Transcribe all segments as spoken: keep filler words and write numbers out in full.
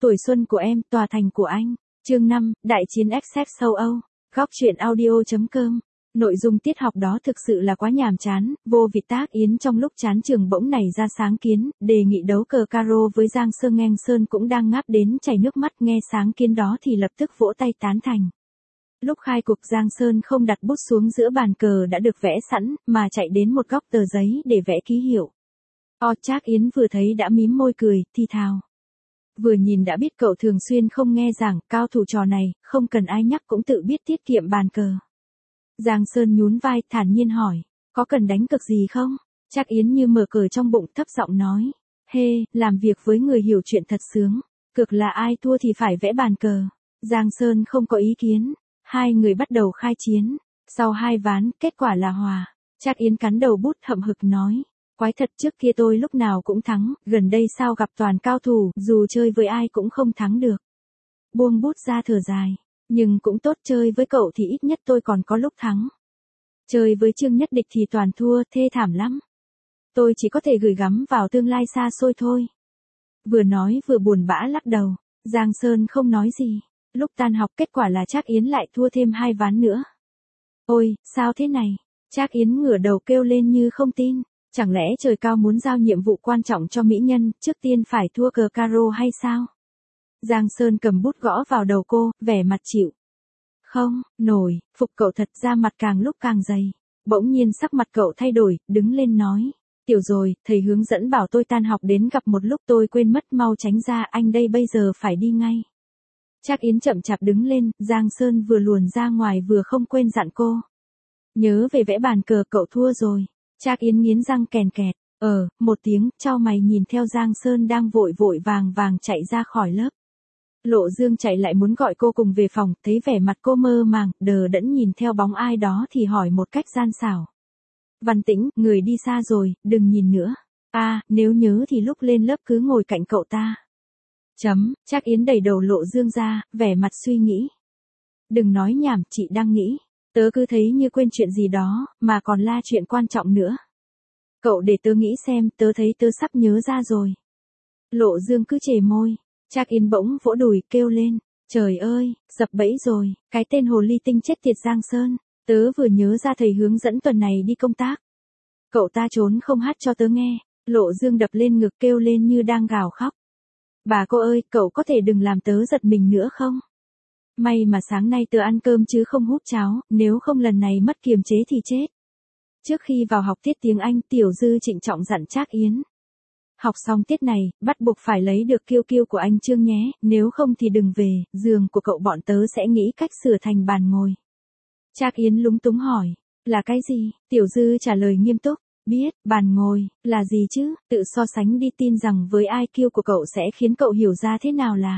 tuổi xuân của em, tòa thành của anh. Chương năm, Đại chiến Essex châu Âu. Góc truyện audio.com. Nội dung tiết học đó thực sự là quá nhàm chán, vô vị. Tác Yến trong lúc chán trường bỗng nảy ra sáng kiến, đề nghị đấu cờ caro với Giang Sơn. Nghênh Sơn cũng đang ngáp đến chảy nước mắt nghe sáng kiến đó thì lập tức vỗ tay tán thành. Lúc khai cuộc Giang Sơn không đặt bút xuống giữa bàn cờ đã được vẽ sẵn, mà chạy đến một góc tờ giấy để vẽ ký hiệu. O Trác Yến vừa thấy đã mím môi cười, thi thào. Vừa nhìn đã biết cậu thường xuyên không nghe giảng, cao thủ trò này, không cần ai nhắc cũng tự biết tiết kiệm bàn cờ. Giang Sơn nhún vai, thản nhiên hỏi, có cần đánh cực gì không? Trác Yến như mở cờ trong bụng, thấp giọng nói, hê, làm việc với người hiểu chuyện thật sướng, cực là ai thua thì phải vẽ bàn cờ. Giang Sơn không có ý kiến, hai người bắt đầu khai chiến, sau hai ván, kết quả là hòa. Trác Yến cắn đầu bút hậm hực nói, quái thật, trước kia tôi lúc nào cũng thắng, gần đây sao gặp toàn cao thủ, dù chơi với ai cũng không thắng được. Buông bút ra thở dài, nhưng cũng tốt, chơi với cậu thì ít nhất tôi còn có lúc thắng. Chơi với Trương Nhất Địch thì toàn thua, thê thảm lắm. Tôi chỉ có thể gửi gắm vào tương lai xa xôi thôi. Vừa nói vừa buồn bã lắc đầu, Giang Sơn không nói gì. Lúc tan học kết quả là Trác Yến lại thua thêm hai ván nữa. Ôi, sao thế này? Trác Yến ngửa đầu kêu lên như không tin. Chẳng lẽ trời cao muốn giao nhiệm vụ quan trọng cho mỹ nhân, trước tiên phải thua cờ caro hay sao? Giang Sơn cầm bút gõ vào đầu cô, vẻ mặt chịu. Không, nổi, phục cậu thật ra mặt càng lúc càng dày. Bỗng nhiên sắc mặt cậu thay đổi, đứng lên nói. Tiểu rồi, thầy hướng dẫn bảo tôi tan học đến gặp một lúc tôi quên mất, mau tránh ra, anh đây bây giờ phải đi ngay. Trác Yến chậm chạp đứng lên, Giang Sơn vừa luồn ra ngoài vừa không quên dặn cô. Nhớ về vẽ bàn cờ, cậu thua rồi. Trác Yến nghiến răng kèn kẹt, ờ, một tiếng, chau mày nhìn theo Giang Sơn đang vội vội vàng vàng chạy ra khỏi lớp. Lộ Dương chạy lại muốn gọi cô cùng về phòng, thấy vẻ mặt cô mơ màng, đờ đẫn nhìn theo bóng ai đó thì hỏi một cách gian xảo. Văn Tĩnh, người đi xa rồi, đừng nhìn nữa. À, nếu nhớ thì lúc lên lớp cứ ngồi cạnh cậu ta. Chấm, Trác Yến đẩy đầu Lộ Dương ra, vẻ mặt suy nghĩ. Đừng nói nhảm, chị đang nghĩ. Tớ cứ thấy như quên chuyện gì đó, mà còn la chuyện quan trọng nữa. Cậu để tớ nghĩ xem, tớ thấy tớ sắp nhớ ra rồi. Lộ Dương cứ chề môi. Trác Yến bỗng vỗ đùi kêu lên. Trời ơi, sập bẫy rồi, cái tên hồ ly tinh chết tiệt Giang Sơn. Tớ vừa nhớ ra thầy hướng dẫn tuần này đi công tác. Cậu ta trốn không hát cho tớ nghe. Lộ Dương đập lên ngực kêu lên như đang gào khóc. Bà cô ơi, cậu có thể đừng làm tớ giật mình nữa không? May mà sáng nay tớ ăn cơm chứ không hút cháo, nếu không lần này mất kiềm chế thì chết. Trước khi vào học tiết tiếng Anh, Tiểu Dư trịnh trọng dặn Trác Yến. Học xong tiết này, bắt buộc phải lấy được kiêu kiêu của anh Trương nhé, nếu không thì đừng về, giường của cậu bọn tớ sẽ nghĩ cách sửa thành bàn ngồi. Trác Yến lúng túng hỏi, là cái gì? Tiểu Dư trả lời nghiêm túc, biết, bàn ngồi, là gì chứ, tự so sánh đi, tin rằng với i kiu của cậu sẽ khiến cậu hiểu ra thế nào là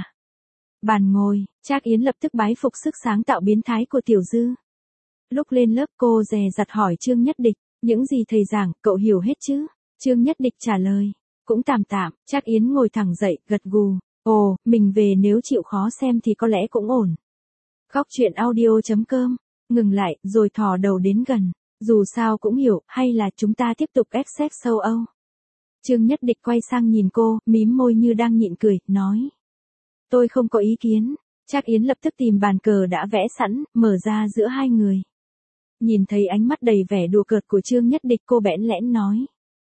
bàn ngồi. Trác Yến lập tức bái phục sức sáng tạo biến thái của Tiểu Dư. Lúc lên lớp cô dè dặt hỏi Trương Nhất Địch, những gì thầy giảng, cậu hiểu hết chứ? Trương Nhất Địch trả lời, cũng tạm tạm. Trác Yến ngồi thẳng dậy, gật gù, ồ, mình về nếu chịu khó xem thì có lẽ cũng ổn. Góc truyện audio.com, ngừng lại, rồi thò đầu đến gần, dù sao cũng hiểu, hay là chúng ta tiếp tục Essex châu Âu. Trương Nhất Địch quay sang nhìn cô, mím môi như đang nhịn cười, nói. Tôi không có ý kiến. Trác Yến lập tức tìm bàn cờ đã vẽ sẵn, mở ra giữa hai người. Nhìn thấy ánh mắt đầy vẻ đùa cợt của Trương Nhất Địch, cô bẽn lẽn nói.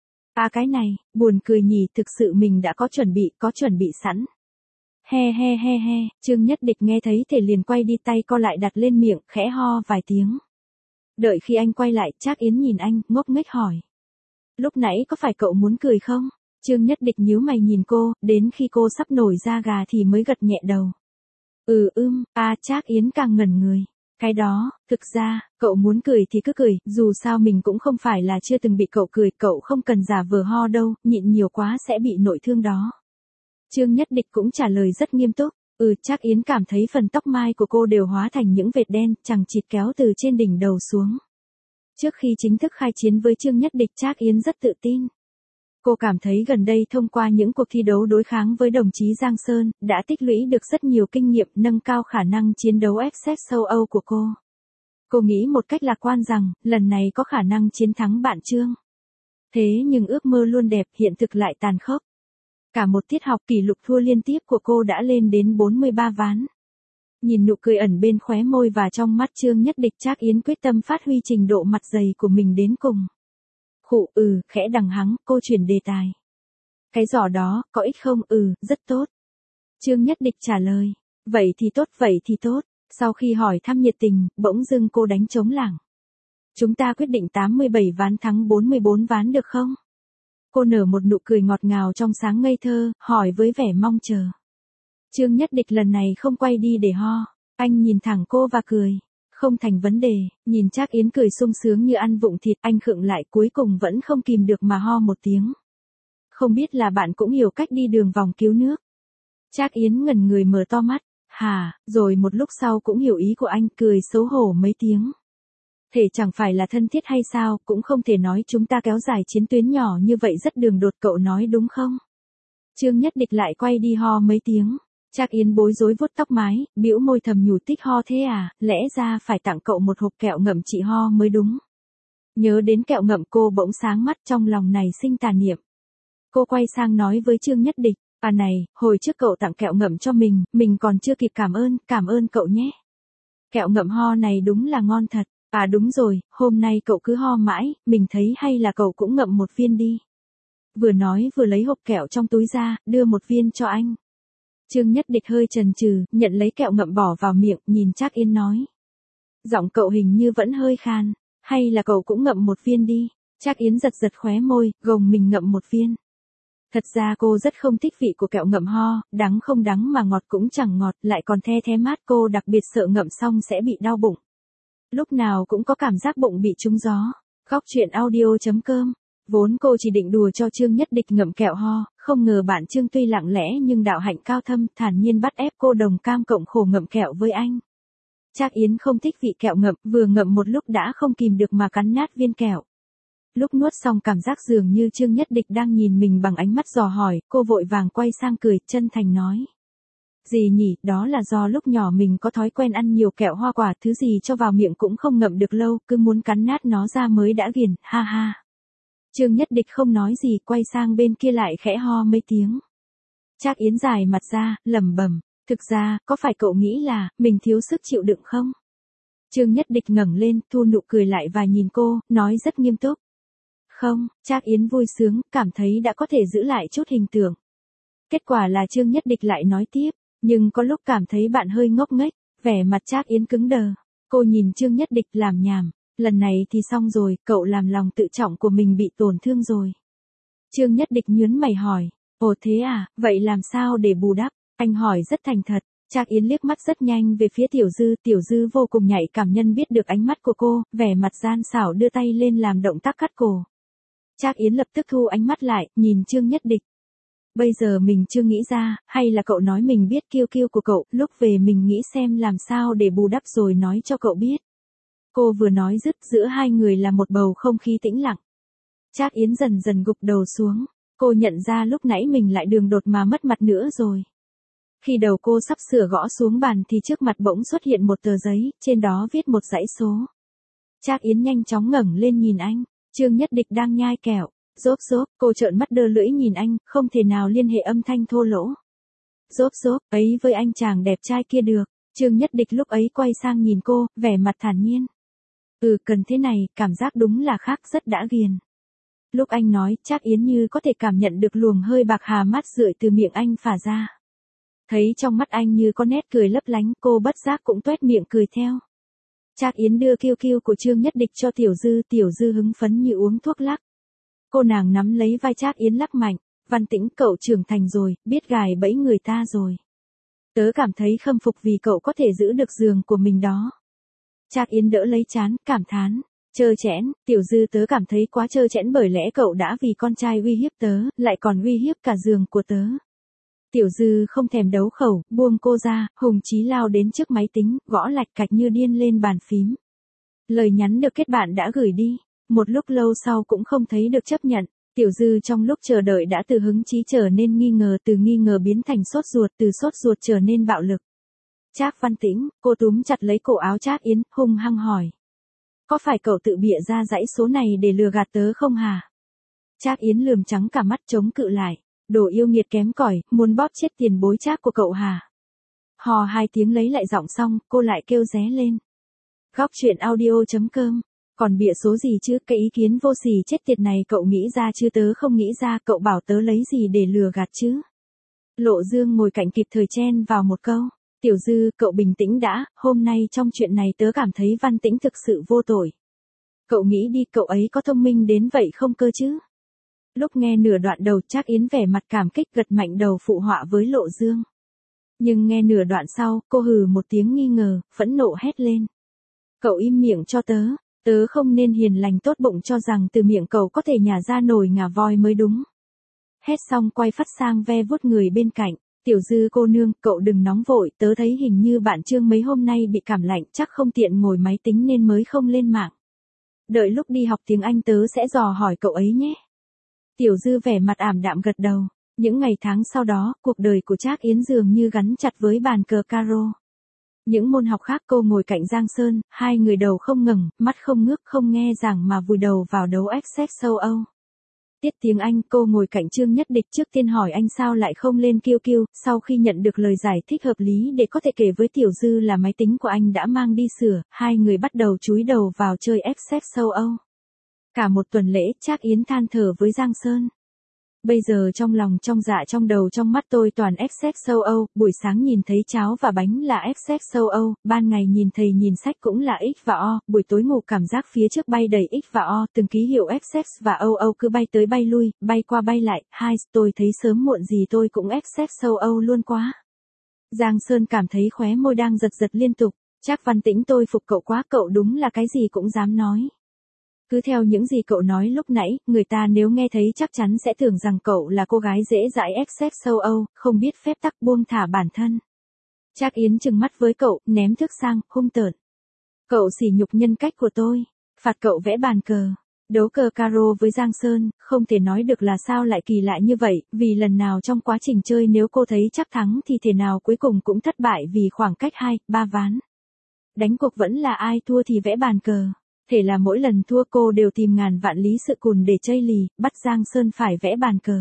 À cái này, buồn cười nhỉ, thực sự mình đã có chuẩn bị, có chuẩn bị sẵn. He he he he, Trương Nhất Địch nghe thấy thể liền quay đi, tay co lại đặt lên miệng, khẽ ho vài tiếng. Đợi khi anh quay lại, Trác Yến nhìn anh, ngốc nghếch hỏi. Lúc nãy có phải cậu muốn cười không? Trương Nhất Địch nhíu mày nhìn cô, đến khi cô sắp nổi da gà thì mới gật nhẹ đầu. Ừ ưm, à Trác Yến càng ngẩn người. Cái đó, thực ra, cậu muốn cười thì cứ cười, dù sao mình cũng không phải là chưa từng bị cậu cười, cậu không cần giả vờ ho đâu, nhịn nhiều quá sẽ bị nội thương đó. Trương Nhất Địch cũng trả lời rất nghiêm túc. Ừ, Trác Yến cảm thấy phần tóc mai của cô đều hóa thành những vệt đen, chằng chịt kéo từ trên đỉnh đầu xuống. Trước khi chính thức khai chiến với Trương Nhất Địch, Trác Yến rất tự tin. Cô cảm thấy gần đây thông qua những cuộc thi đấu đối kháng với đồng chí Giang Sơn, đã tích lũy được rất nhiều kinh nghiệm, nâng cao khả năng chiến đấu Essex châu Âu của cô. Cô nghĩ một cách lạc quan rằng, lần này có khả năng chiến thắng bạn Trương. Thế nhưng ước mơ luôn đẹp, hiện thực lại tàn khốc. Cả một tiết học kỷ lục thua liên tiếp của cô đã lên đến bốn mươi ba ván. Nhìn nụ cười ẩn bên khóe môi và trong mắt Trương Nhất Địch, Trác Yến quyết tâm phát huy trình độ mặt dày của mình đến cùng. Khụ, ừ, khẽ đằng hắng, cô chuyển đề tài. Cái giỏ đó, có ích không? Ừ, rất tốt. Trương Nhất Địch trả lời. Vậy thì tốt, vậy thì tốt. Sau khi hỏi thăm nhiệt tình, bỗng dưng cô đánh trống lảng. Chúng ta quyết định tám mươi bảy ván thắng bốn mươi bốn ván được không? Cô nở một nụ cười ngọt ngào trong sáng ngây thơ, hỏi với vẻ mong chờ. Trương Nhất Địch lần này không quay đi để ho. Anh nhìn thẳng cô và cười. Không thành vấn đề, nhìn Trác Yến cười sung sướng như ăn vụng thịt, anh khựng lại cuối cùng vẫn không kìm được mà ho một tiếng. Không biết là bạn cũng hiểu cách đi đường vòng cứu nước. Trác Yến ngẩn người mở to mắt. Hà, rồi một lúc sau cũng hiểu ý của anh, cười xấu hổ mấy tiếng. Thể chẳng phải là thân thiết hay sao, cũng không thể nói chúng ta kéo dài chiến tuyến nhỏ như vậy rất đường đột, cậu nói đúng không? Trương Nhất Địch lại quay đi ho mấy tiếng. Trác Yến bối rối vuốt tóc mái, bĩu môi thầm nhủ tích ho thế à, lẽ ra phải tặng cậu một hộp kẹo ngậm chị ho mới đúng. Nhớ đến kẹo ngậm cô bỗng sáng mắt, trong lòng này sinh tà niệm. Cô quay sang nói với Trương Nhất Địch, à này, hồi trước cậu tặng kẹo ngậm cho mình, mình còn chưa kịp cảm ơn, cảm ơn cậu nhé. Kẹo ngậm ho này đúng là ngon thật, à đúng rồi, hôm nay cậu cứ ho mãi, mình thấy hay là cậu cũng ngậm một viên đi. Vừa nói vừa lấy hộp kẹo trong túi ra, đưa một viên cho anh. Trương Nhất Địch hơi chần chừ, nhận lấy kẹo ngậm bỏ vào miệng, nhìn Trác Yến nói. Giọng cậu hình như vẫn hơi khan, hay là cậu cũng ngậm một viên đi. Trác Yến giật giật khóe môi, gồng mình ngậm một viên. Thật ra cô rất không thích vị của kẹo ngậm ho, đắng không đắng mà ngọt cũng chẳng ngọt, lại còn the thé mát, cô đặc biệt sợ ngậm xong sẽ bị đau bụng. Lúc nào cũng có cảm giác bụng bị trúng gió. Góc truyện audio chấm com. Vốn cô chỉ định đùa cho Trương Nhất Địch ngậm kẹo ho, không ngờ bạn Trương tuy lặng lẽ nhưng đạo hạnh cao thâm, thản nhiên bắt ép cô đồng cam cộng khổ ngậm kẹo với anh. Trác Yến không thích vị kẹo ngậm, vừa ngậm một lúc đã không kìm được mà cắn nát viên kẹo. Lúc nuốt xong cảm giác dường như Trương Nhất Địch đang nhìn mình bằng ánh mắt dò hỏi, cô vội vàng quay sang cười, chân thành nói. Gì nhỉ, đó là do lúc nhỏ mình có thói quen ăn nhiều kẹo hoa quả, thứ gì cho vào miệng cũng không ngậm được lâu, cứ muốn cắn nát nó ra mới đã ghiền, ha ha. Trương Nhất Địch không nói gì, quay sang bên kia lại khẽ ho mấy tiếng. Trác Yến dài mặt ra, lẩm bẩm, thực ra, có phải cậu nghĩ là, mình thiếu sức chịu đựng không? Trương Nhất Địch ngẩng lên, thu nụ cười lại và nhìn cô, nói rất nghiêm túc. Không, Trác Yến vui sướng, cảm thấy đã có thể giữ lại chút hình tượng. Kết quả là Trương Nhất Địch lại nói tiếp, nhưng có lúc cảm thấy bạn hơi ngốc nghếch, vẻ mặt Trác Yến cứng đờ. Cô nhìn Trương Nhất Địch làm nhảm, lần này thì xong rồi, cậu làm lòng tự trọng của mình bị tổn thương rồi. Trương Nhất Địch nhướng mày hỏi, ồ thế à, vậy làm sao để bù đắp? Anh hỏi rất thành thật. Trác Yến liếc mắt rất nhanh về phía Tiểu Dư, Tiểu Dư vô cùng nhạy cảm, nhân biết được ánh mắt của cô, vẻ mặt gian xảo đưa tay lên làm động tác cắt cổ. Trác Yến lập tức thu ánh mắt lại, nhìn Trương Nhất Địch. Bây giờ mình chưa nghĩ ra, hay là cậu nói mình biết kiêu kiêu của cậu, lúc về mình nghĩ xem làm sao để bù đắp rồi nói cho cậu biết. Cô vừa nói dứt, giữa hai người là một bầu không khí tĩnh lặng. Trác Yến dần dần gục đầu xuống, cô nhận ra lúc nãy mình lại đường đột mà mất mặt nữa rồi. Khi đầu cô sắp sửa gõ xuống bàn thì trước mặt bỗng xuất hiện một tờ giấy, trên đó viết một dãy số. Trác Yến nhanh chóng ngẩng lên nhìn anh, Trương Nhất Địch đang nhai kẹo. Rốp rốp, cô trợn mắt đơ lưỡi nhìn anh, không thể nào liên hệ âm thanh thô lỗ. Rốp rốp, ấy với anh chàng đẹp trai kia được. Trương Nhất Địch lúc ấy quay sang nhìn cô, vẻ mặt thản nhiên. Ừ, cần thế này, cảm giác đúng là khác, rất đã ghiền. Lúc anh nói, Trác Yến như có thể cảm nhận được luồng hơi bạc hà mát rượi từ miệng anh phả ra. Thấy trong mắt anh như có nét cười lấp lánh, cô bất giác cũng tuét miệng cười theo. Trác Yến đưa kiêu kiêu của Trương Nhất Địch cho Tiểu Dư, Tiểu Dư hứng phấn như uống thuốc lắc. Cô nàng nắm lấy vai Trác Yến lắc mạnh, Văn Tĩnh, cậu trưởng thành rồi, biết gài bẫy người ta rồi. Tớ cảm thấy khâm phục vì cậu có thể giữ được giường của mình đó. Trác Yến đỡ lấy trán, cảm thán, trơ trẽn, Tiểu Dư tớ cảm thấy quá trơ trẽn bởi lẽ cậu đã vì con trai uy hiếp tớ, lại còn uy hiếp cả giường của tớ. Tiểu Dư không thèm đấu khẩu, buông cô ra, hùng chí lao đến trước máy tính, gõ lạch cạch như điên lên bàn phím. Lời nhắn được kết bạn đã gửi đi. Một lúc lâu sau cũng không thấy được chấp nhận, Tiểu Dư trong lúc chờ đợi đã từ hứng chí trở nên nghi ngờ, từ nghi ngờ biến thành sốt ruột, từ sốt ruột trở nên bạo lực. Trác Văn Tĩnh, cô túm chặt lấy cổ áo Trác Yến, hung hăng hỏi. Có phải cậu tự bịa ra dãy số này để lừa gạt tớ không hả? Trác Yến lườm trắng cả mắt chống cự lại. Đồ yêu nghiệt kém cỏi, muốn bóp chết tiền bối Trác của cậu hả? Hò hai tiếng lấy lại giọng xong, cô lại kêu ré lên. Góc truyện audio.com, còn bịa số gì chứ, cái ý kiến vô sỉ chết tiệt này cậu nghĩ ra chứ, tớ không nghĩ ra, cậu bảo tớ lấy gì để lừa gạt chứ? Lộ Dương ngồi cạnh kịp thời chen vào một câu. Tiểu Dư, cậu bình tĩnh đã, hôm nay trong chuyện này tớ cảm thấy Văn Tĩnh thực sự vô tội. Cậu nghĩ đi, cậu ấy có thông minh đến vậy không cơ chứ? Lúc nghe nửa đoạn đầu, Trác Yến vẻ mặt cảm kích gật mạnh đầu phụ họa với Lộ Dương. Nhưng nghe nửa đoạn sau, cô hừ một tiếng nghi ngờ, phẫn nộ hét lên. Cậu im miệng cho tớ, tớ không nên hiền lành tốt bụng cho rằng từ miệng cậu có thể nhả ra nồi ngà voi mới đúng. Hét xong quay phát sang ve vuốt người bên cạnh. Tiểu Dư cô nương, cậu đừng nóng vội, tớ thấy hình như bạn Trương mấy hôm nay bị cảm lạnh, chắc không tiện ngồi máy tính nên mới không lên mạng. Đợi lúc đi học tiếng Anh tớ sẽ dò hỏi cậu ấy nhé. Tiểu Dư vẻ mặt ảm đạm gật đầu. Những ngày tháng sau đó, cuộc đời của Trác Yến dường như gắn chặt với bàn cờ caro. Những môn học khác cô ngồi cạnh Giang Sơn, hai người đầu không ngẩng, mắt không ngước, không nghe giảng mà vùi đầu vào đấu Access châu Âu. Tiết tiếng Anh, cô ngồi cạnh Trương Nhất Địch, trước tiên hỏi anh sao lại không lên Q Q, sau khi nhận được lời giải thích hợp lý để có thể kể với Tiểu Dư là máy tính của anh đã mang đi sửa, hai người bắt đầu chúi đầu vào chơi Access châu Âu. Cả một tuần lễ, Trác Yến than thở với Giang Sơn. Bây giờ trong lòng trong dạ trong đầu trong mắt tôi toàn Access châu Âu, buổi sáng nhìn thấy cháo và bánh là Access châu Âu, ban ngày nhìn thầy nhìn sách cũng là X và O, buổi tối ngủ cảm giác phía trước bay đầy X và O, từng ký hiệu Access và Âu Âu cứ bay tới bay lui, bay qua bay lại, hai, tôi thấy sớm muộn gì tôi cũng Access châu Âu luôn quá. Giang Sơn cảm thấy khóe môi đang giật giật liên tục, Trác Văn Tĩnh tôi phục cậu quá, cậu đúng là cái gì cũng dám nói. Cứ theo những gì cậu nói lúc nãy, người ta nếu nghe thấy chắc chắn sẽ tưởng rằng cậu là cô gái dễ dãi Access châu Âu, không biết phép tắc buông thả bản thân. Trác Yến trừng mắt với cậu, ném thước sang, hung tợn. Cậu sỉ nhục nhân cách của tôi, phạt cậu vẽ bàn cờ, đấu cờ caro với Giang Sơn, không thể nói được là sao lại kỳ lạ như vậy, vì lần nào trong quá trình chơi nếu cô thấy chắc thắng thì thể nào cuối cùng cũng thất bại vì khoảng cách hai, ba ván. Đánh cuộc vẫn là ai thua thì vẽ bàn cờ. Thể là mỗi lần thua cô đều tìm ngàn vạn lý sự cùn để chây lì, bắt Giang Sơn phải vẽ bàn cờ.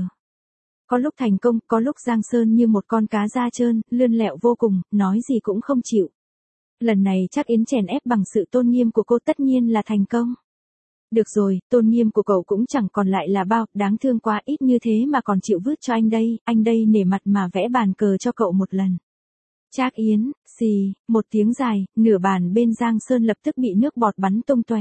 Có lúc thành công, có lúc Giang Sơn như một con cá da trơn, lươn lẹo vô cùng, nói gì cũng không chịu. Lần này Trác Yến chèn ép bằng sự tôn nghiêm của cô tất nhiên là thành công. Được rồi, tôn nghiêm của cậu cũng chẳng còn lại là bao, đáng thương quá, ít như thế mà còn chịu vứt cho anh đây, anh đây nể mặt mà vẽ bàn cờ cho cậu một lần. Trác Yến, xì, một tiếng dài, nửa bàn bên Giang Sơn lập tức bị nước bọt bắn tung tóe.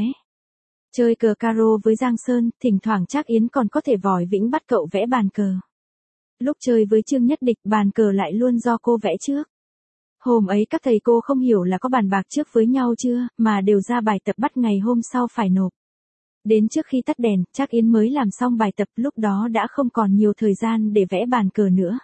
Chơi cờ caro với Giang Sơn, thỉnh thoảng Trác Yến còn có thể vòi vĩnh bắt cậu vẽ bàn cờ. Lúc chơi với Trương Nhất Địch, bàn cờ lại luôn do cô vẽ trước. Hôm ấy các thầy cô không hiểu là có bàn bạc trước với nhau chưa, mà đều ra bài tập bắt ngày hôm sau phải nộp. Đến trước khi tắt đèn, Trác Yến mới làm xong bài tập, lúc đó đã không còn nhiều thời gian để vẽ bàn cờ nữa.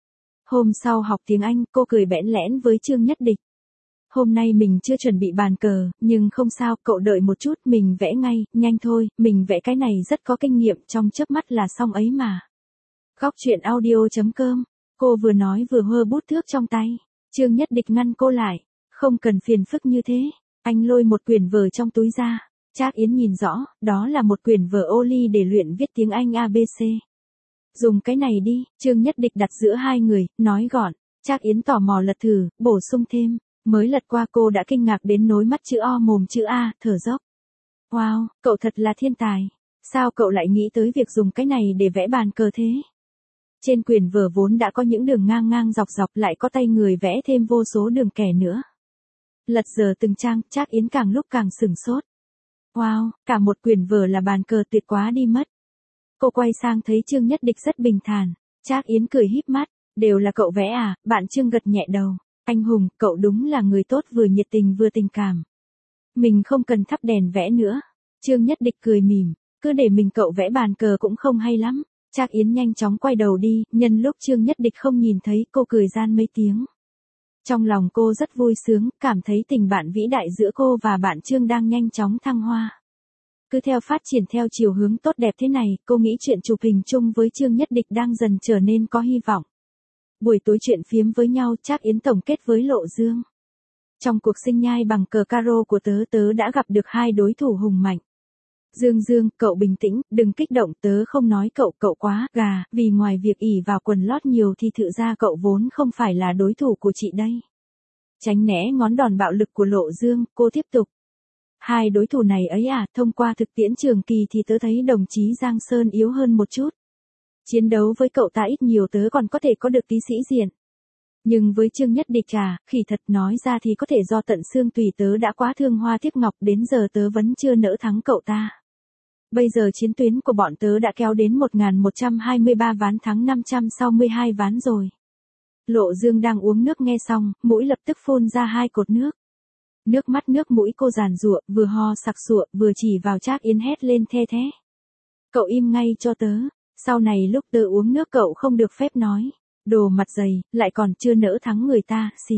Hôm sau học tiếng Anh, cô cười bẽn lẽn với Trương Nhất Địch. Hôm nay mình chưa chuẩn bị bàn cờ, nhưng không sao, cậu đợi một chút, mình vẽ ngay, nhanh thôi, mình vẽ cái này rất có kinh nghiệm, trong chớp mắt là xong ấy mà. Góc truyện audio.com, cô vừa nói vừa hơ bút thước trong tay. Trương Nhất Địch ngăn cô lại. Không cần phiền phức như thế. Anh lôi một quyển vở trong túi ra. Trác Yến nhìn rõ, đó là một quyển vở ô ly để luyện viết tiếng Anh a bê xê. Dùng cái này đi, Trương Nhất Địch đặt giữa hai người, nói gọn. Trác Yến tò mò lật thử, bổ sung thêm. Mới lật qua cô đã kinh ngạc đến nối mắt chữ O mồm chữ A, thở dốc. Wow, cậu thật là thiên tài. Sao cậu lại nghĩ tới việc dùng cái này để vẽ bàn cờ thế? Trên quyển vở vốn đã có những đường ngang ngang dọc dọc, lại có tay người vẽ thêm vô số đường kẻ nữa. Lật dở từng trang, Trác Yến càng lúc càng sửng sốt. Wow, cả một quyển vở là bàn cờ, tuyệt quá đi mất. Cô quay sang thấy Trương Nhất Địch rất bình thản. Trác Yến cười híp mắt. Đều là cậu vẽ à? Bạn Trương gật nhẹ đầu. Anh hùng, cậu đúng là người tốt, vừa nhiệt tình vừa tình cảm. Mình không cần thắp đèn vẽ nữa. Trương Nhất Địch cười mỉm. Cứ để mình cậu vẽ bàn cờ cũng không hay lắm. Trác Yến nhanh chóng quay đầu đi, nhân lúc Trương Nhất Địch không nhìn thấy, cô cười gian mấy tiếng. Trong lòng cô rất vui sướng, cảm thấy tình bạn vĩ đại giữa cô và bạn Trương đang nhanh chóng thăng hoa. Cứ theo phát triển theo chiều hướng tốt đẹp thế này, cô nghĩ chuyện chụp hình chung với Trương Nhất Địch đang dần trở nên có hy vọng. Buổi tối chuyện phiếm với nhau, Trác Yến tổng kết với Lộ Dương. Trong cuộc sinh nhai bằng cờ caro của tớ, tớ đã gặp được hai đối thủ hùng mạnh. Dương Dương, cậu bình tĩnh, đừng kích động, tớ không nói cậu, cậu quá gà, vì ngoài việc ỉ vào quần lót nhiều thì thực ra cậu vốn không phải là đối thủ của chị đây. Tránh né ngón đòn bạo lực của Lộ Dương, cô tiếp tục. Hai đối thủ này ấy à, thông qua thực tiễn trường kỳ thì tớ thấy đồng chí Giang Sơn yếu hơn một chút. Chiến đấu với cậu ta ít nhiều tớ còn có thể có được tí sĩ diện. Nhưng với Trương Nhất Địch à, khỉ thật nói ra thì có thể do tận xương tùy tớ đã quá thương hoa tiếc ngọc đến giờ tớ vẫn chưa nỡ thắng cậu ta. Bây giờ chiến tuyến của bọn tớ đã kéo đến một nghìn một trăm hai mươi ba ván thắng năm trăm sáu mươi hai ván rồi. Lộ Dương đang uống nước nghe xong, mũi lập tức phun ra hai cột nước. Nước mắt nước mũi cô giàn giụa, vừa ho sặc sụa, vừa chỉ vào Trác Yến hét lên the thé. Cậu im ngay cho tớ, sau này lúc tớ uống nước cậu không được phép nói. Đồ mặt dày, lại còn chưa nỡ thắng người ta, xì.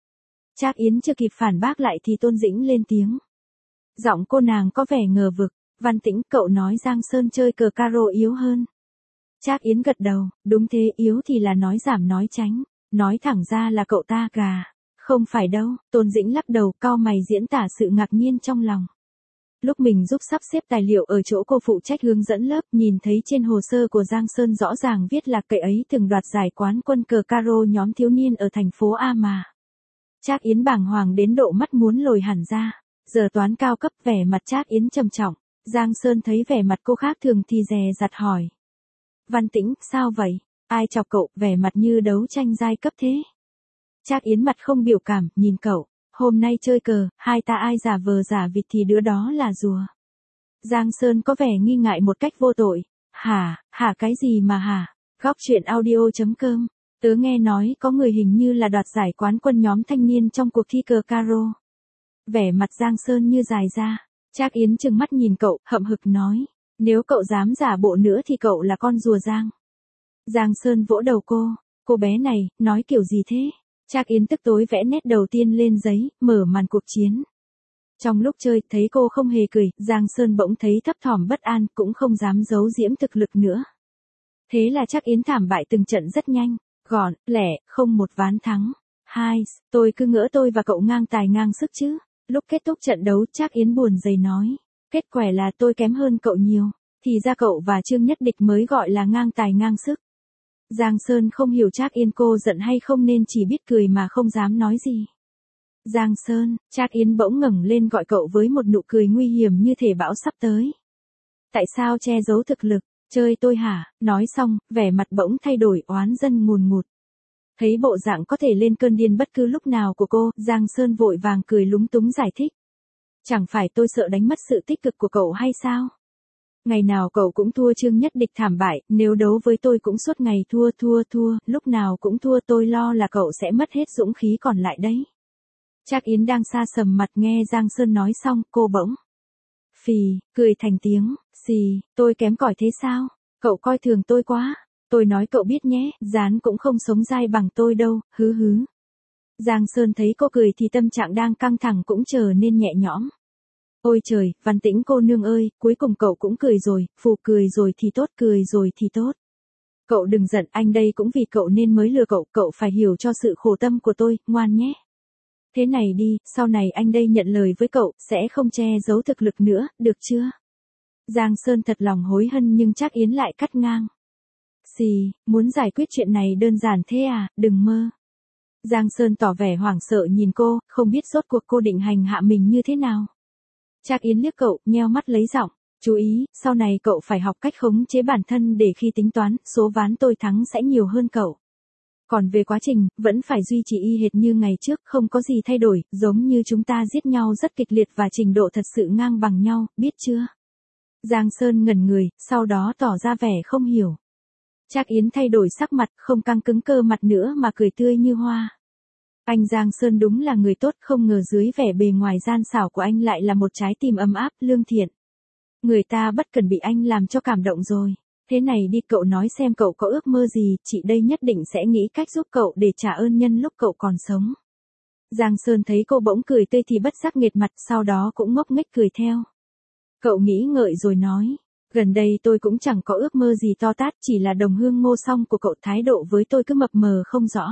Trác Yến chưa kịp phản bác lại thì Tôn Dĩnh lên tiếng. Giọng cô nàng có vẻ ngờ vực, Văn Tĩnh cậu nói Giang Sơn chơi cờ caro yếu hơn. Trác Yến gật đầu, đúng thế, yếu thì là nói giảm nói tránh, nói thẳng ra là cậu ta gà. Không phải đâu, Tôn Dĩnh lắc đầu cau mày diễn tả sự ngạc nhiên trong lòng. Lúc mình giúp sắp xếp tài liệu ở chỗ cô phụ trách hướng dẫn lớp, nhìn thấy trên hồ sơ của Giang Sơn rõ ràng viết là cậu ấy từng đoạt giải quán quân cờ caro nhóm thiếu niên ở thành phố A mà. Trác Yến bàng hoàng đến độ mắt muốn lồi hẳn ra. Giờ toán cao cấp, vẻ mặt Trác Yến trầm trọng. Giang Sơn thấy vẻ mặt cô khác thường thì dè dặt hỏi. Văn Tĩnh, sao vậy? Ai chọc cậu, vẻ mặt như đấu tranh giai cấp thế? Trác Yến mặt không biểu cảm, nhìn cậu. Hôm nay chơi cờ, hai ta ai giả vờ giả vịt thì đứa đó là rùa. Giang Sơn có vẻ nghi ngại một cách vô tội. Hả, hả cái gì mà hả? Góc truyện audio chấm com. Tớ nghe nói có người hình như là đoạt giải quán quân nhóm thanh niên trong cuộc thi cờ caro. Vẻ mặt Giang Sơn như dài ra. Trác Yến trừng mắt nhìn cậu, hậm hực nói. Nếu cậu dám giả bộ nữa thì cậu là con rùa Giang. Giang Sơn vỗ đầu cô. Cô bé này, nói kiểu gì thế? Trác Yến tức tối vẽ nét đầu tiên lên giấy, mở màn cuộc chiến. Trong lúc chơi, thấy cô không hề cười, Giang Sơn bỗng thấy thấp thỏm bất an, cũng không dám giấu giễm thực lực nữa. Thế là Trác Yến thảm bại từng trận rất nhanh, gọn, lẻ, không một ván thắng. Hai, tôi cứ ngỡ tôi và cậu ngang tài ngang sức chứ. Lúc kết thúc trận đấu, Trác Yến buồn rầy nói. Kết quả là tôi kém hơn cậu nhiều. Thì ra cậu và Trương Nhất Địch mới gọi là ngang tài ngang sức. Giang Sơn không hiểu Trác Yến cô giận hay không nên chỉ biết cười mà không dám nói gì. Giang Sơn, Trác Yến bỗng ngẩng lên gọi cậu với một nụ cười nguy hiểm như thể bão sắp tới. Tại sao che giấu thực lực, chơi tôi hả? Nói xong, vẻ mặt bỗng thay đổi oán dân ngùn ngụt. Thấy bộ dạng có thể lên cơn điên bất cứ lúc nào của cô, Giang Sơn vội vàng cười lúng túng giải thích. Chẳng phải tôi sợ đánh mất sự tích cực của cậu hay sao? Ngày nào cậu cũng thua Trương Nhất Địch thảm bại, nếu đấu với tôi cũng suốt ngày thua thua thua, lúc nào cũng thua, tôi lo là cậu sẽ mất hết dũng khí còn lại đấy. Trác Yến đang xa sầm mặt nghe Giang Sơn nói xong, cô bỗng phì, cười thành tiếng, xì, tôi kém cỏi thế sao? Cậu coi thường tôi quá. Tôi nói cậu biết nhé, Gián cũng không sống dai bằng tôi đâu, hứ hứ. Giang Sơn thấy cô cười thì tâm trạng đang căng thẳng cũng trở nên nhẹ nhõm. Ôi trời, Văn Tĩnh cô nương ơi, cuối cùng cậu cũng cười rồi, phù cười rồi thì tốt, cười rồi thì tốt. Cậu đừng giận, anh đây cũng vì cậu nên mới lừa cậu, cậu phải hiểu cho sự khổ tâm của tôi, ngoan nhé. Thế này đi, sau này anh đây nhận lời với cậu, sẽ không che giấu thực lực nữa, được chưa? Giang Sơn thật lòng hối hận nhưng Trác Yến lại cắt ngang. Xì, muốn giải quyết chuyện này đơn giản thế à, đừng mơ. Giang Sơn tỏ vẻ hoảng sợ nhìn cô, không biết rốt cuộc cô định hành hạ mình như thế nào. Trác Yến liếc cậu, nheo mắt lấy giọng, chú ý, sau này cậu phải học cách khống chế bản thân để khi tính toán, số ván tôi thắng sẽ nhiều hơn cậu. Còn về quá trình, vẫn phải duy trì y hệt như ngày trước, không có gì thay đổi, giống như chúng ta giết nhau rất kịch liệt và trình độ thật sự ngang bằng nhau, biết chưa? Giang Sơn ngẩn người, sau đó tỏ ra vẻ không hiểu. Trác Yến thay đổi sắc mặt, không căng cứng cơ mặt nữa mà cười tươi như hoa. Anh Giang Sơn đúng là người tốt, không ngờ dưới vẻ bề ngoài gian xảo của anh lại là một trái tim ấm áp, lương thiện. Người ta bất cần bị anh làm cho cảm động rồi. Thế này đi, cậu nói xem cậu có ước mơ gì, chị đây nhất định sẽ nghĩ cách giúp cậu để trả ơn nhân lúc cậu còn sống. Giang Sơn thấy cô bỗng cười tươi thì bất giác nghệt mặt, sau đó cũng ngốc nghếch cười theo. Cậu nghĩ ngợi rồi nói, gần đây tôi cũng chẳng có ước mơ gì to tát, chỉ là đồng hương ngô song của cậu thái độ với tôi cứ mập mờ không rõ.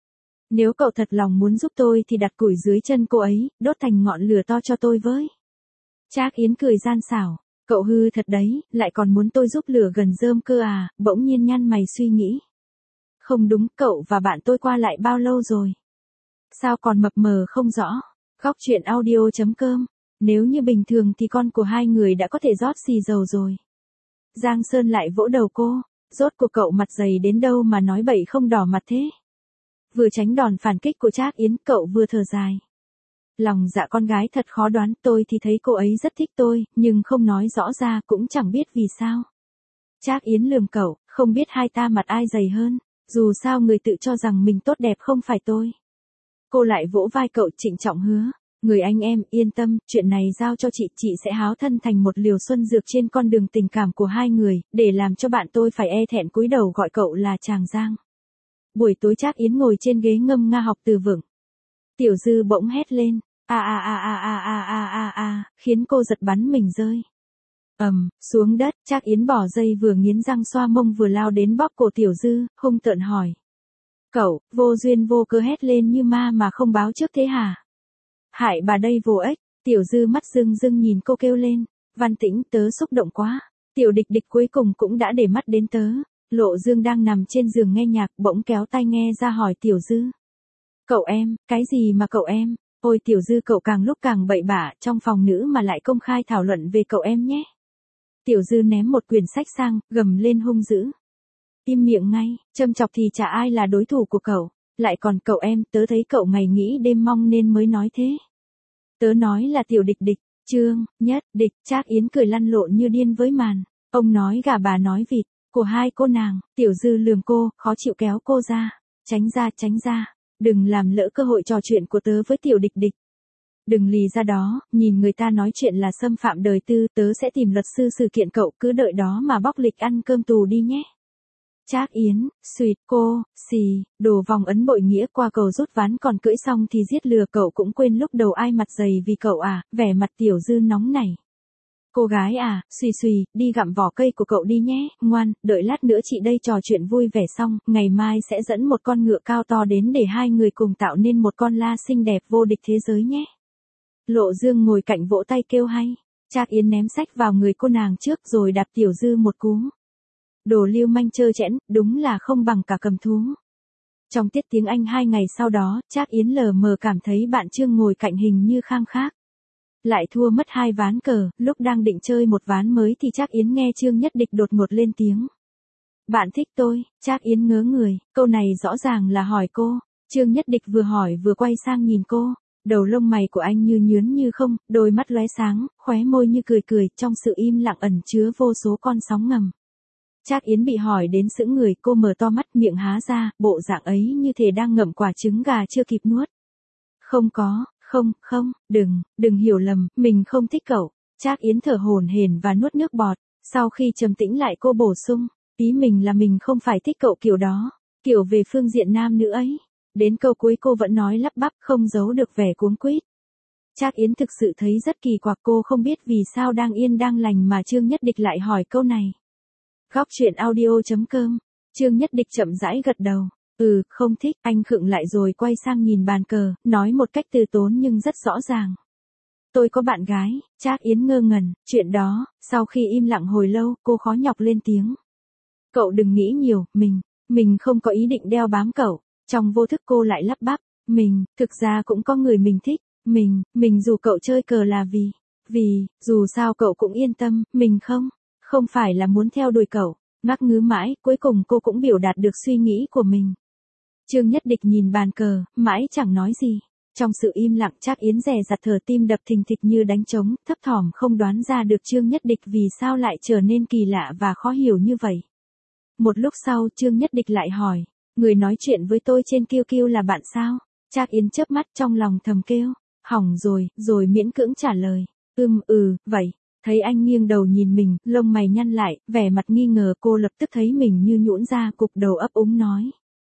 Nếu cậu thật lòng muốn giúp tôi thì đặt củi dưới chân cô ấy, đốt thành ngọn lửa to cho tôi với. Trác Yến cười gian xảo. Cậu hư thật đấy, lại còn muốn tôi giúp lửa gần rơm cơ à, bỗng nhiên nhăn mày suy nghĩ. Không đúng, cậu và bạn tôi qua lại bao lâu rồi? Sao còn mập mờ không rõ? Góc chuyện audio.com. Nếu như bình thường thì con của hai người đã có thể rót xì dầu rồi. Giang Sơn lại vỗ đầu cô. Rốt cuộc cậu mặt dày đến đâu mà nói bậy không đỏ mặt thế? Vừa tránh đòn phản kích của Trác Yến, cậu vừa thở dài. Lòng dạ con gái thật khó đoán, tôi thì thấy cô ấy rất thích tôi, nhưng không nói rõ ra, cũng chẳng biết vì sao. Trác Yến lườm cậu, không biết hai ta mặt ai dày hơn, dù sao người tự cho rằng mình tốt đẹp không phải tôi. Cô lại vỗ vai cậu trịnh trọng hứa, người anh em, yên tâm, chuyện này giao cho chị, chị sẽ háo thân thành một liều xuân dược trên con đường tình cảm của hai người, để làm cho bạn tôi phải e thẹn cúi đầu gọi cậu là chàng Giang. Buổi tối Trác Yến ngồi trên ghế ngâm nga học từ vựng. Tiểu Dư bỗng hét lên, a a a a a a a a a, khiến cô giật bắn mình rơi. Ầm, um, xuống đất, Trác Yến bỏ dây vừa nghiến răng xoa mông vừa lao đến bóp cổ Tiểu Dư, hung tợn hỏi. Cậu, vô duyên vô cớ hét lên như ma mà không báo trước thế hả? Hại bà đây vô ích, Tiểu Dư mắt rưng rưng nhìn cô kêu lên, Văn Tĩnh tớ xúc động quá, Tiểu Địch Địch cuối cùng cũng đã để mắt đến tớ. Lộ Dương đang nằm trên giường nghe nhạc bỗng kéo tai nghe ra hỏi Tiểu Dư. Cậu em, cái gì mà cậu em? Ôi Tiểu Dư cậu càng lúc càng bậy bạ, trong phòng nữ mà lại công khai thảo luận về cậu em nhé. Tiểu Dư ném một quyển sách sang, gầm lên hung dữ. Im miệng ngay, châm chọc thì chả ai là đối thủ của cậu, lại còn cậu em, tớ thấy cậu ngày nghĩ đêm mong nên mới nói thế. Tớ nói là Tiểu Địch Địch, Trương, Nhất, Địch, Trác Yến cười lăn lộn như điên với màn, ông nói gà bà nói vịt, của hai cô nàng, Tiểu Dư lườm cô, khó chịu kéo cô ra, tránh ra tránh ra, đừng làm lỡ cơ hội trò chuyện của tớ với Tiểu Địch Địch. Đừng lì ra đó, nhìn người ta nói chuyện là xâm phạm đời tư, tớ sẽ tìm luật sư xử kiện cậu, cứ đợi đó mà bóc lịch ăn cơm tù đi nhé. Trác Yến, suyệt, cô, xì, đồ vòng ấn bội nghĩa qua cầu rút ván còn cưỡi xong thì giết lừa cậu cũng quên lúc đầu ai mặt dày vì cậu à, vẻ mặt Tiểu Dư nóng nảy. Cô gái à, xùy xùy, đi gặm vỏ cây của cậu đi nhé, ngoan, đợi lát nữa chị đây trò chuyện vui vẻ xong, ngày mai sẽ dẫn một con ngựa cao to đến để hai người cùng tạo nên một con la xinh đẹp vô địch thế giới nhé. Lộ Dương ngồi cạnh vỗ tay kêu hay, Trác Yến ném sách vào người cô nàng trước rồi đạp Tiểu Dư một cú. Đồ lưu manh trơ trẽn, đúng là không bằng cả cầm thú. Trong tiết tiếng Anh hai ngày sau đó, Trác Yến lờ mờ cảm thấy bạn Trương ngồi cạnh hình như khang khác. Lại thua mất hai ván cờ, lúc đang định chơi một ván mới thì Trác Yến nghe Trương Nhất Địch đột ngột lên tiếng. Bạn thích tôi, Trác Yến ngớ người, câu này rõ ràng là hỏi cô. Trương Nhất Địch vừa hỏi vừa quay sang nhìn cô, đầu lông mày của anh như nhướn như không, đôi mắt lóe sáng, khóe môi như cười cười, trong sự im lặng ẩn chứa vô số con sóng ngầm. Trác Yến bị hỏi đến sững người, cô mở to mắt miệng há ra, bộ dạng ấy như thể đang ngậm quả trứng gà chưa kịp nuốt. Không có, không, không, đừng, đừng hiểu lầm, mình không thích cậu. Trác Yến thở hổn hển và nuốt nước bọt, sau khi trầm tĩnh lại cô bổ sung, ý mình là mình không phải thích cậu kiểu đó, kiểu về phương diện nam nữ ấy. Đến câu cuối cô vẫn nói lắp bắp không giấu được vẻ cuống quýt. Trác Yến thực sự thấy rất kỳ quặc, cô không biết vì sao đang yên đang lành mà Trương Nhất Địch lại hỏi câu này. Góc chuyện audio.com, Trương Nhất Địch chậm rãi gật đầu. Ừ, không thích, anh khựng lại rồi quay sang nhìn bàn cờ, nói một cách từ tốn nhưng rất rõ ràng. Tôi có bạn gái, Trác Yến ngơ ngẩn, chuyện đó, sau khi im lặng hồi lâu, cô khó nhọc lên tiếng. Cậu đừng nghĩ nhiều, mình, mình không có ý định đeo bám cậu. Trong vô thức cô lại lắp bắp, mình, thực ra cũng có người mình thích, mình, mình dù cậu chơi cờ là vì, vì, dù sao cậu cũng yên tâm, mình không, không phải là muốn theo đuổi cậu, ngắc ngứ mãi, cuối cùng cô cũng biểu đạt được suy nghĩ của mình. Trương Nhất Địch nhìn bàn cờ, mãi chẳng nói gì. Trong sự im lặng Trác Yến dè dặt thở, tim đập thình thịch như đánh trống, thấp thỏm không đoán ra được Trương Nhất Địch vì sao lại trở nên kỳ lạ và khó hiểu như vậy. Một lúc sau Trương Nhất Địch lại hỏi, người nói chuyện với tôi trên Q Q là bạn sao? Trác Yến chớp mắt trong lòng thầm kêu, hỏng rồi, rồi miễn cưỡng trả lời, ừm ừ, vậy. Thấy anh nghiêng đầu nhìn mình, lông mày nhăn lại, vẻ mặt nghi ngờ, cô lập tức thấy mình như nhũn ra, cục đầu ấp úng nói.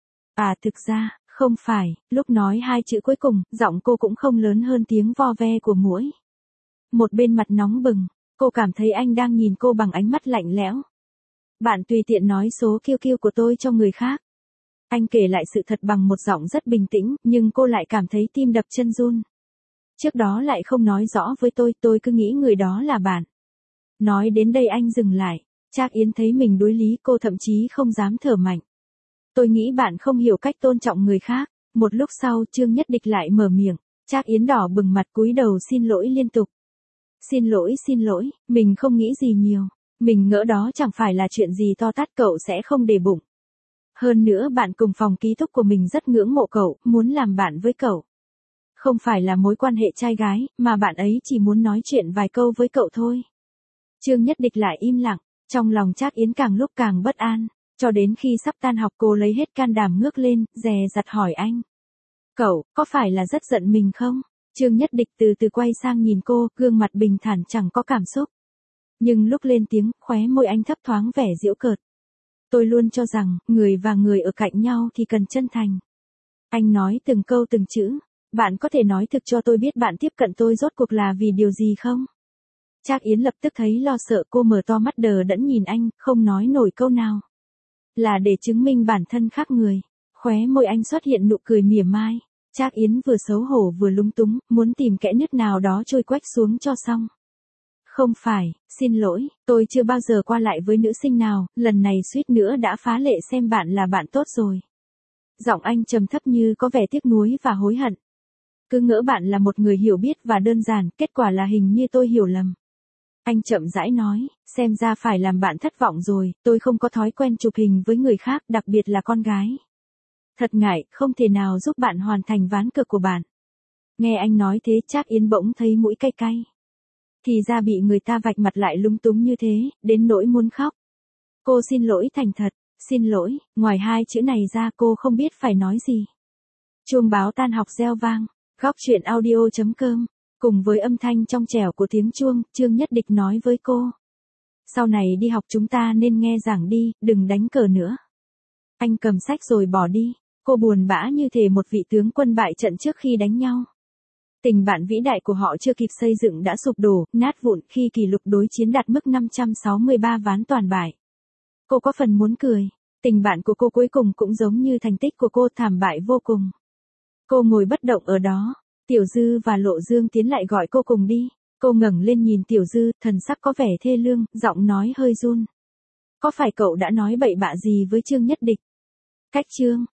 À thực ra, không phải, lúc nói hai chữ cuối cùng, giọng cô cũng không lớn hơn tiếng vo ve của muỗi. Một bên mặt nóng bừng, cô cảm thấy anh đang nhìn cô bằng ánh mắt lạnh lẽo. Bạn tùy tiện nói số Q Q của tôi cho người khác. Anh kể lại sự thật bằng một giọng rất bình tĩnh, nhưng cô lại cảm thấy tim đập chân run. Trước đó lại không nói rõ với tôi, tôi cứ nghĩ người đó là bạn. Nói đến đây anh dừng lại. Trác Yến thấy mình đối lý cô thậm chí không dám thở mạnh. Tôi nghĩ bạn không hiểu cách tôn trọng người khác. Một lúc sau Trương Nhất Địch lại mở miệng. Trác Yến đỏ bừng mặt cúi đầu xin lỗi liên tục. Xin lỗi xin lỗi, mình không nghĩ gì nhiều. Mình ngỡ đó chẳng phải là chuyện gì to tát cậu sẽ không để bụng. Hơn nữa bạn cùng phòng ký túc của mình rất ngưỡng mộ cậu, muốn làm bạn với cậu. Không phải là mối quan hệ trai gái, mà bạn ấy chỉ muốn nói chuyện vài câu với cậu thôi. Trương Nhất Địch lại im lặng, trong lòng Trác Yến càng lúc càng bất an, cho đến khi sắp tan học cô lấy hết can đảm ngước lên, dè dặt hỏi anh. Cậu, có phải là rất giận mình không? Trương Nhất Địch từ từ quay sang nhìn cô, gương mặt bình thản chẳng có cảm xúc. Nhưng lúc lên tiếng, khóe môi anh thấp thoáng vẻ giễu cợt. Tôi luôn cho rằng, người và người ở cạnh nhau thì cần chân thành. Anh nói từng câu từng chữ. Bạn có thể nói thực cho tôi biết bạn tiếp cận tôi rốt cuộc là vì điều gì không? Trác Yến lập tức thấy lo sợ, cô mở to mắt đờ đẫn nhìn anh, không nói nổi câu nào. Là để chứng minh bản thân khác người. Khóe môi anh xuất hiện nụ cười mỉa mai. Trác Yến vừa xấu hổ vừa lúng túng, muốn tìm kẽ nứt nào đó trôi quách xuống cho xong. Không phải, xin lỗi, tôi chưa bao giờ qua lại với nữ sinh nào, lần này suýt nữa đã phá lệ xem bạn là bạn tốt rồi. Giọng anh trầm thấp như có vẻ tiếc nuối và hối hận. Cứ ngỡ bạn là một người hiểu biết và đơn giản, kết quả là hình như tôi hiểu lầm. Anh chậm rãi nói, xem ra phải làm bạn thất vọng rồi, tôi không có thói quen chụp hình với người khác, đặc biệt là con gái. Thật ngại, không thể nào giúp bạn hoàn thành ván cược của bạn. Nghe anh nói thế Trác Yến bỗng thấy mũi cay cay. Thì ra bị người ta vạch mặt lại lung túng như thế, đến nỗi muốn khóc. Cô xin lỗi thành thật, xin lỗi, ngoài hai chữ này ra cô không biết phải nói gì. Chuông báo tan học reo vang, góc chuyện audio chấm com, cùng với âm thanh trong trẻo của tiếng chuông, Trương Nhất Địch nói với cô. Sau này đi học chúng ta nên nghe giảng đi, đừng đánh cờ nữa. Anh cầm sách rồi bỏ đi, cô buồn bã như thể một vị tướng quân bại trận trước khi đánh nhau. Tình bạn vĩ đại của họ chưa kịp xây dựng đã sụp đổ, nát vụn khi kỷ lục đối chiến đạt mức năm trăm sáu mươi ba ván toàn bại. Cô có phần muốn cười, tình bạn của cô cuối cùng cũng giống như thành tích của cô, thảm bại vô cùng. Cô ngồi bất động ở đó, Tiểu Dư và Lộ Dương tiến lại gọi cô cùng đi. Cô ngẩng lên nhìn Tiểu Dư, thần sắc có vẻ thê lương, giọng nói hơi run. Có phải cậu đã nói bậy bạ gì với Trương Nhất Địch? Cách Trương